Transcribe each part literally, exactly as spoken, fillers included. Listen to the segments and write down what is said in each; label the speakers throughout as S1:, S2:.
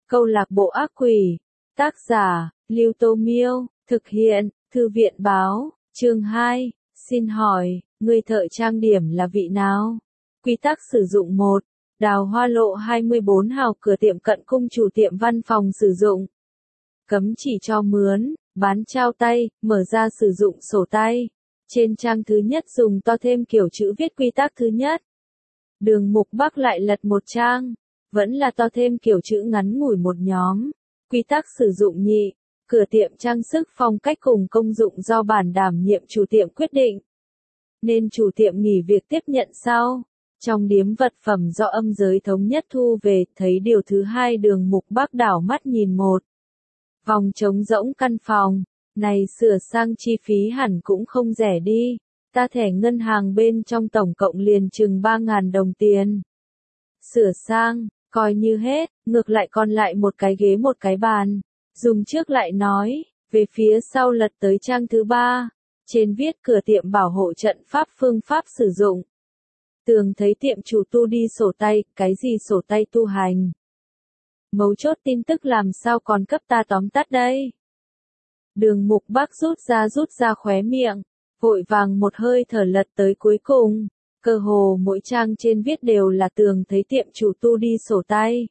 S1: Câu lạc bộ ác quỷ. Tác giả, Lưu Tô Miêu. Thực hiện, Thư viện báo. Chương hai. Xin hỏi, người thợ trang điểm là vị nào? Quy tắc sử dụng một. Đào Hoa Lộ hai mươi bốn hào cửa tiệm cận cung chủ tiệm văn phòng sử dụng. Cấm chỉ cho mướn, bán trao tay, mở ra sử dụng sổ tay. Trên trang thứ nhất dùng to thêm kiểu chữ viết quy tắc thứ nhất. Đường Mục Bắc lại lật một trang. Vẫn là to thêm kiểu chữ ngắn ngủi một nhóm. Quy tắc sử dụng nhị. Cửa tiệm trang sức phong cách cùng công dụng do bản đảm nhiệm chủ tiệm quyết định. Nên chủ tiệm nghỉ việc tiếp nhận sau. Trong điếm vật phẩm do âm giới thống nhất thu về, thấy điều thứ hai. Đường Mục Bắc đảo mắt nhìn một vòng trống rỗng căn phòng. Này sửa sang chi phí hẳn cũng không rẻ đi. Ta thẻ ngân hàng bên trong tổng cộng liền chừng ba ngàn đồng tiền. Sửa sang, coi như hết, ngược lại còn lại một cái ghế một cái bàn. Dùng trước lại nói, về phía sau lật tới trang thứ ba. Trên viết cửa tiệm bảo hộ trận pháp phương pháp sử dụng. Tường thấy tiệm chủ tu đi sổ tay, cái gì sổ tay tu hành. Mấu chốt tin tức làm sao còn cấp ta tóm tắt đây. Đường Mục Bắc rút ra rút ra khóe miệng, vội vàng một hơi thở lật tới cuối cùng. Cơ hồ mỗi trang trên viết đều là tường thấy tiệm chủ tu đi sổ tay.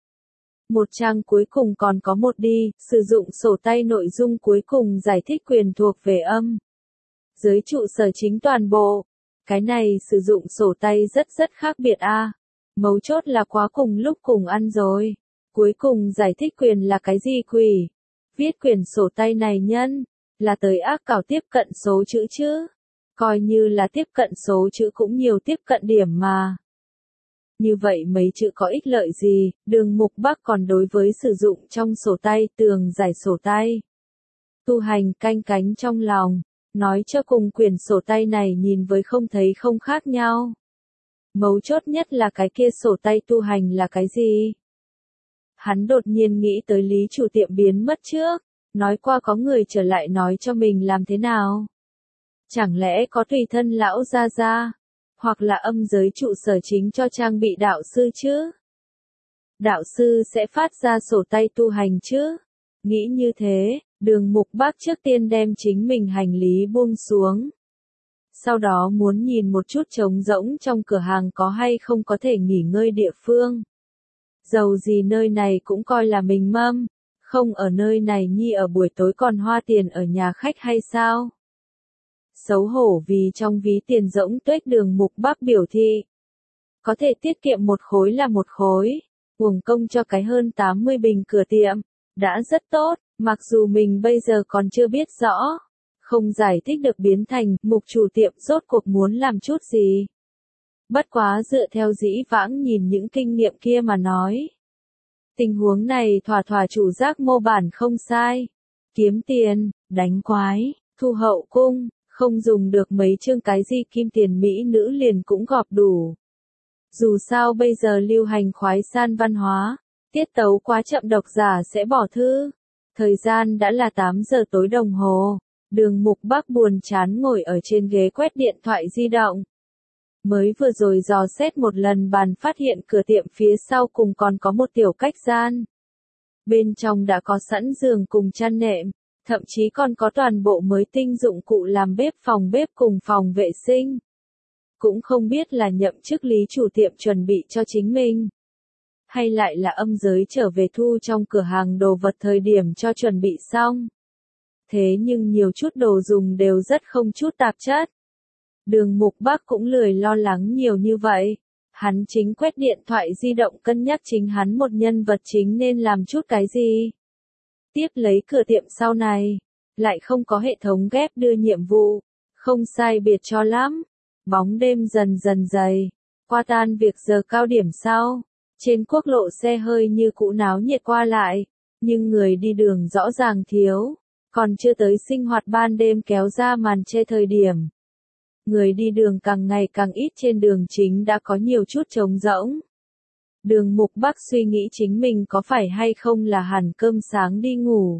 S1: Một trang cuối cùng còn có một đi, sử dụng sổ tay nội dung cuối cùng giải thích quyền thuộc về âm giới trụ sở chính toàn bộ. Cái này sử dụng sổ tay rất rất khác biệt a. À. Mấu chốt là quá cùng lúc cùng ăn rồi. Cuối cùng giải thích quyền là cái gì quỷ? Viết quyển sổ tay này nhân, là tới ác cảo tiếp cận số chữ chứ. Coi như là tiếp cận số chữ cũng nhiều tiếp cận điểm mà. Như vậy mấy chữ có ích lợi gì, Đường Mục Bắc còn đối với sử dụng trong sổ tay tường giải sổ tay. Tu hành canh cánh trong lòng, nói cho cùng quyển sổ tay này nhìn với không thấy không khác nhau. Mấu chốt nhất là cái kia sổ tay tu hành là cái gì? Hắn đột nhiên nghĩ tới lý chủ tiệm biến mất trước, nói qua có người trở lại nói cho mình làm thế nào. Chẳng lẽ có tùy thân lão gia gia, hoặc là âm giới trụ sở chính cho trang bị đạo sư chứ? Đạo sư sẽ phát ra sổ tay tu hành chứ? Nghĩ như thế, Đường Mục Bắc trước tiên đem chính mình hành lý buông xuống. Sau đó muốn nhìn một chút trống rỗng trong cửa hàng có hay không có thể nghỉ ngơi địa phương. Dầu gì nơi này cũng coi là mình mâm, không ở nơi này nhi ở buổi tối còn hoa tiền ở nhà khách hay sao? Xấu hổ vì trong ví tiền rỗng tuếch Đường Mục Bắc biểu thị. Có thể tiết kiệm một khối là một khối, uổng công cho cái hơn tám mươi bình cửa tiệm, đã rất tốt, mặc dù mình bây giờ còn chưa biết rõ, không giải thích được biến thành mục chủ tiệm rốt cuộc muốn làm chút gì. Bất quá dựa theo dĩ vãng nhìn những kinh nghiệm kia mà nói. Tình huống này thỏa thỏa chủ giác mô bản không sai. Kiếm tiền, đánh quái, thu hậu cung, không dùng được mấy chương cái gì kim tiền mỹ nữ liền cũng gọp đủ. Dù sao bây giờ lưu hành khoái san văn hóa, tiết tấu quá chậm độc giả sẽ bỏ thư. Thời gian đã là tám giờ tối đồng hồ, Đường Mục Bắc buồn chán ngồi ở trên ghế quét điện thoại di động. Mới vừa rồi dò xét một lần bàn phát hiện cửa tiệm phía sau cùng còn có một tiểu cách gian. Bên trong đã có sẵn giường cùng chăn nệm, thậm chí còn có toàn bộ mới tinh dụng cụ làm bếp phòng bếp cùng phòng vệ sinh. Cũng không biết là nhậm chức lý chủ tiệm chuẩn bị cho chính mình. Hay lại là âm giới trở về thu trong cửa hàng đồ vật thời điểm cho chuẩn bị xong. Thế nhưng nhiều chút đồ dùng đều rất không chút tạp chất. Đường Mục Bắc cũng lười lo lắng nhiều như vậy. Hắn chính quét điện thoại di động cân nhắc chính hắn một nhân vật chính nên làm chút cái gì. Tiếp lấy cửa tiệm sau này, lại không có hệ thống ghép đưa nhiệm vụ, không sai biệt cho lắm. Bóng đêm dần dần dày, qua tan việc giờ cao điểm sau, trên quốc lộ xe hơi như cũ náo nhiệt qua lại, nhưng người đi đường rõ ràng thiếu, còn chưa tới sinh hoạt ban đêm kéo ra màn che thời điểm. Người đi đường càng ngày càng ít trên đường chính đã có nhiều chút trống rỗng. Đường Mục Bắc suy nghĩ chính mình có phải hay không là hẳn cơm sáng đi ngủ.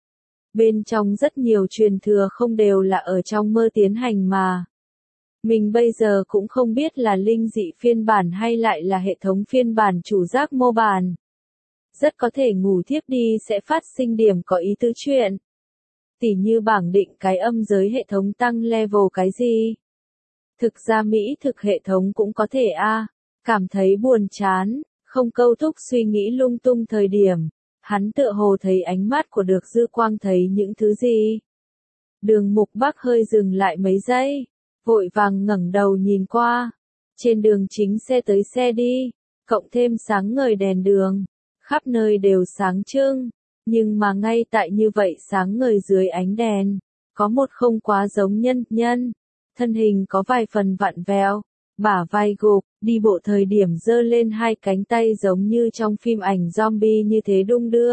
S1: Bên trong rất nhiều truyền thừa không đều là ở trong mơ tiến hành mà. Mình bây giờ cũng không biết là linh dị phiên bản hay lại là hệ thống phiên bản chủ giác mô bản. rất có thể ngủ thiếp đi sẽ phát sinh điểm có ý tứ chuyện. Tỉ như bảng định cái âm giới hệ thống tăng level cái gì. Thực ra Mỹ thực hệ thống cũng có thể a à, cảm thấy buồn chán, không câu thúc suy nghĩ lung tung thời điểm. Hắn tựa hồ thấy ánh mắt của Được Dư Quang thấy những thứ gì. Đường Mục Bắc hơi dừng lại mấy giây, vội vàng ngẩng đầu nhìn qua. Trên đường chính xe tới xe đi, cộng thêm sáng ngời đèn đường, khắp nơi đều sáng trưng, nhưng mà ngay tại như vậy sáng ngời dưới ánh đèn, có một không quá giống nhân nhân, thân hình có vài phần vặn vẹo, bả vai gục, đi bộ thời điểm giơ lên hai cánh tay giống như trong phim ảnh zombie như thế đung đưa.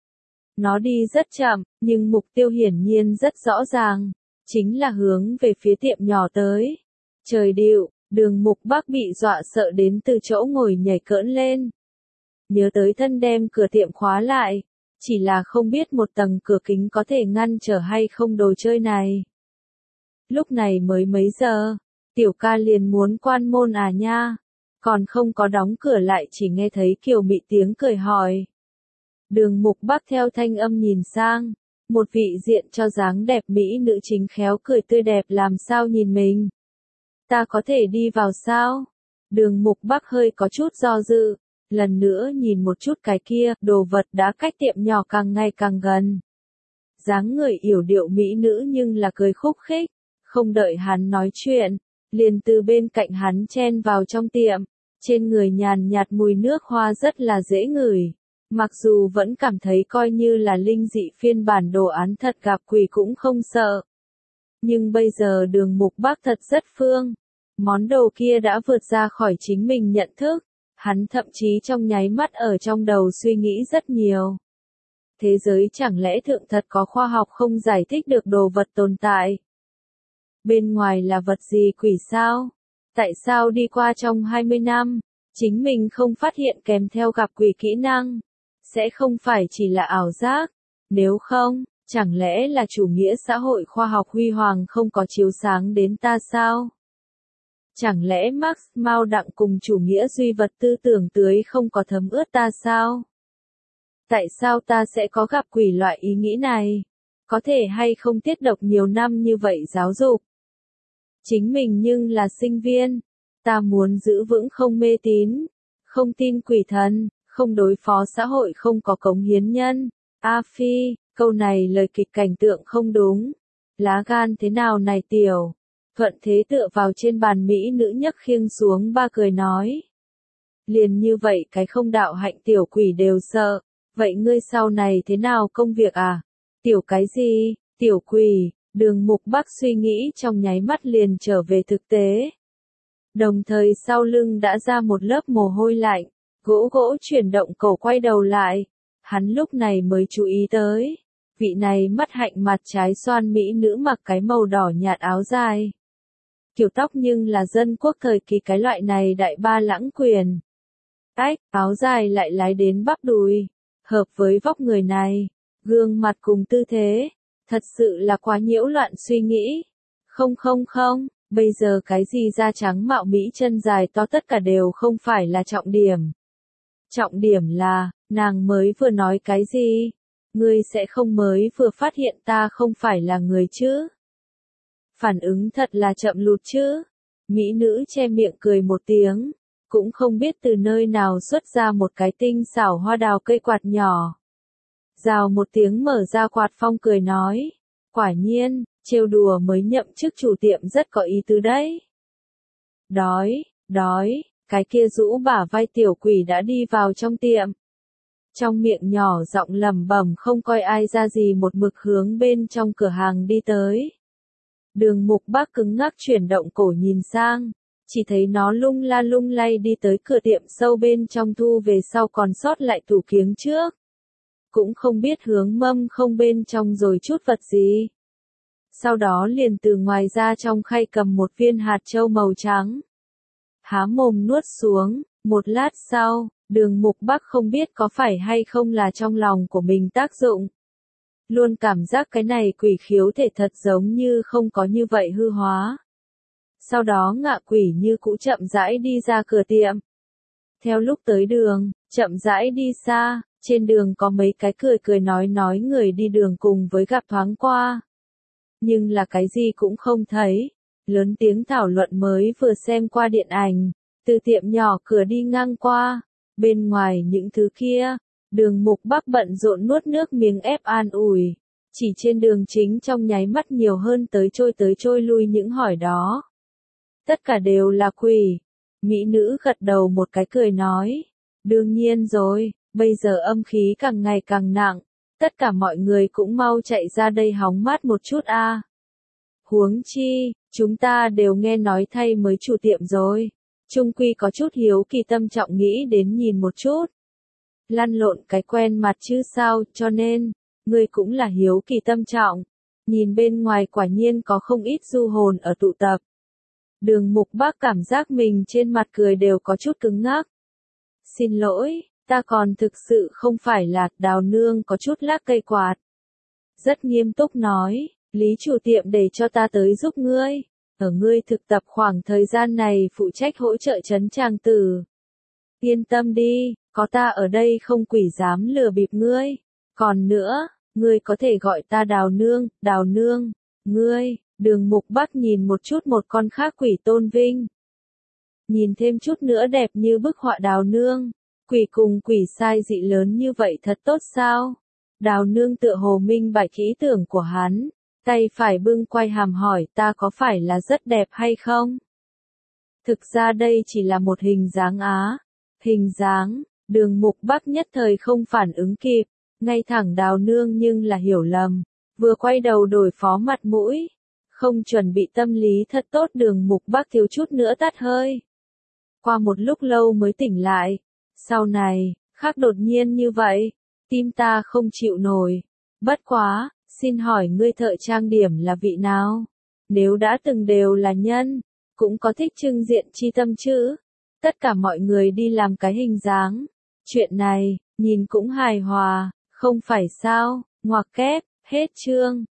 S1: Nó đi rất chậm, nhưng mục tiêu hiển nhiên rất rõ ràng, chính là hướng về phía tiệm nhỏ tới. Trời điệu, Đường Mục Bắc bị dọa sợ đến từ chỗ ngồi nhảy cỡn lên. Nhớ tới thân đem cửa tiệm khóa lại, chỉ là không biết một tầng cửa kính có thể ngăn trở hay không đồ chơi này. Lúc này mới mấy giờ, tiểu ca liền muốn quan môn à nha, còn không có đóng cửa lại chỉ nghe thấy Kiều Mị tiếng cười hỏi. Đường Mục Bắc theo thanh âm nhìn sang, một vị diện cho dáng đẹp mỹ nữ chính khéo cười tươi đẹp làm sao nhìn mình. Ta có thể đi vào sao? Đường Mục Bắc hơi có chút do dự, lần nữa nhìn một chút cái kia, đồ vật đã cách tiệm nhỏ càng ngày càng gần. Dáng người yểu điệu mỹ nữ nhưng là cười khúc khích, không đợi hắn nói chuyện, liền từ bên cạnh hắn chen vào trong tiệm, trên người nhàn nhạt mùi nước hoa rất là dễ ngửi. Mặc dù vẫn cảm thấy coi như là linh dị phiên bản đồ án thật gặp quỷ cũng không sợ. Nhưng bây giờ Đường Mục Bắc thật rất phương. Món đồ kia đã vượt ra khỏi chính mình nhận thức. Hắn thậm chí trong nháy mắt ở trong đầu suy nghĩ rất nhiều. Thế giới chẳng lẽ thượng thật có khoa học không giải thích được đồ vật tồn tại? Bên ngoài là vật gì quỷ sao? Tại sao đi qua trong hai mươi năm, chính mình không phát hiện kèm theo gặp quỷ kỹ năng? Sẽ không phải chỉ là ảo giác, nếu không, chẳng lẽ là chủ nghĩa xã hội khoa học huy hoàng không có chiếu sáng đến ta sao? Chẳng lẽ Marx Mao Đặng cùng chủ nghĩa duy vật tư tưởng tưới không có thấm ướt ta sao? Tại sao ta sẽ có gặp quỷ loại ý nghĩ này? Có thể hay không tiết độc nhiều năm như vậy giáo dục? Chính mình nhưng là sinh viên, ta muốn giữ vững không mê tín, không tin quỷ thần. Không đối phó xã hội không có cống hiến nhân. A Phi, câu này lời kịch cảnh tượng không đúng. Lá gan thế nào này tiểu? Thuận thế tựa vào trên bàn mỹ nữ nhấc khiêng xuống ba cười nói. Liền như vậy cái không đạo hạnh tiểu quỷ đều sợ. Vậy ngươi sau này thế nào công việc à? Tiểu cái gì? Tiểu quỷ, Đường Mục Bắc suy nghĩ trong nháy mắt liền trở về thực tế. Đồng thời sau lưng đã ra một lớp mồ hôi lạnh. Gỗ gỗ chuyển động cổ quay đầu lại, hắn lúc này mới chú ý tới, vị này mắt hạnh mặt trái xoan mỹ nữ mặc cái màu đỏ nhạt áo dài. Kiểu tóc nhưng là dân quốc thời kỳ cái loại này đại ba lãng quyền. Ách, áo dài lại lái đến bắp đùi, hợp với vóc người này, gương mặt cùng tư thế, thật sự là quá nhiễu loạn suy nghĩ. Không không không, bây giờ cái gì da trắng mạo mỹ chân dài to tất cả đều không phải là trọng điểm. Trọng điểm là, nàng mới vừa nói cái gì? Ngươi sẽ không mới vừa phát hiện ta không phải là người chứ? Phản ứng thật là chậm lụt chứ? Mỹ nữ che miệng cười một tiếng, cũng không biết từ nơi nào xuất ra một cái tinh xảo hoa đào cây quạt nhỏ. Rào một tiếng mở ra quạt phong cười nói, quả nhiên, trêu đùa mới nhậm chức chủ tiệm rất có ý tứ đấy. Đói, đói. Cái kia rũ bả vai tiểu quỷ đã đi vào trong tiệm. Trong miệng nhỏ giọng lẩm bẩm không coi ai ra gì một mực hướng bên trong cửa hàng đi tới. Đường Mục Bắc cứng ngắc chuyển động cổ nhìn sang, chỉ thấy nó lung la lung lay đi tới cửa tiệm sâu bên trong thu về sau còn sót lại tủ kiếng trước. Cũng không biết hướng mâm không bên trong rồi chút vật gì. Sau đó liền từ ngoài ra trong khay cầm một viên hạt châu màu trắng. Há mồm nuốt xuống, một lát sau, Đường Mục Bắc không biết có phải hay không là trong lòng của mình tác dụng. Luôn cảm giác cái này quỷ khiếu thể thật giống như không có như vậy hư hóa. Sau đó ngạ quỷ như cũ chậm rãi đi ra cửa tiệm. Theo lúc tới đường, chậm rãi đi xa, Trên đường có mấy cái cười cười nói nói người đi đường cùng với gặp thoáng qua. Nhưng là cái gì cũng không thấy. Lớn tiếng thảo luận mới vừa xem qua điện ảnh. Từ tiệm nhỏ cửa đi ngang qua. Bên ngoài những thứ kia. Đường Mục Bắc bận rộn nuốt nước miếng ép an ủi. Chỉ trên đường chính trong nháy mắt nhiều hơn tới trôi tới trôi lui những hỏi đó. Tất cả đều là quỷ. Mỹ nữ gật đầu một cái cười nói. Đương nhiên rồi, bây giờ âm khí càng ngày càng nặng. Tất cả mọi người cũng mau chạy ra đây hóng mát một chút a. Huống chi, chúng ta đều nghe nói thay mới chủ tiệm rồi. Trung quy có chút hiếu kỳ tâm trọng nghĩ đến nhìn một chút. Lăn lộn cái quen mặt chứ sao, cho nên, ngươi cũng là hiếu kỳ tâm trọng. Nhìn bên ngoài quả nhiên có không ít du hồn ở tụ tập. Đường Mục Bắc cảm giác mình trên mặt cười đều có chút cứng ngắc. Xin lỗi, ta còn thực sự không phải là Đào nương có chút lắc cây quạt. Rất nghiêm túc nói, Lý chủ tiệm để cho ta tới giúp ngươi. Ở ngươi thực tập khoảng thời gian này phụ trách hỗ trợ trấn tràng tử. Yên tâm đi, có ta ở đây không quỷ dám lừa bịp ngươi. Còn nữa, ngươi có thể gọi ta Đào nương, Đào nương, ngươi. Đường Mục Bắc nhìn một chút một con khác quỷ tôn vinh. Nhìn thêm chút nữa đẹp như bức họa Đào nương. Quỷ cùng quỷ sai dị lớn như vậy thật tốt sao? Đào nương tựa hồ minh bạch ý tưởng của hắn. Tay phải bưng quay hàm hỏi ta có phải là rất đẹp hay không? Thực ra đây chỉ là một hình dáng á. Hình dáng, Đường Mục Bắc nhất thời không phản ứng kịp. Ngay thẳng Đào nương nhưng là hiểu lầm. Vừa quay đầu đổi phó mặt mũi. Không chuẩn bị tâm lý thật tốt Đường Mục Bắc thiếu chút nữa tắt hơi. Qua một lúc lâu mới tỉnh lại. Sau này, khác đột nhiên như vậy. Tim ta không chịu nổi. Bất quá, xin hỏi ngươi thợ trang điểm là vị nào? Nếu đã từng đều là nhân, cũng có thích trưng diện chi tâm chứ. Tất cả mọi người đi làm cái hình dáng. Chuyện này, nhìn cũng hài hòa, không phải sao, ngoặc kép, hết chương.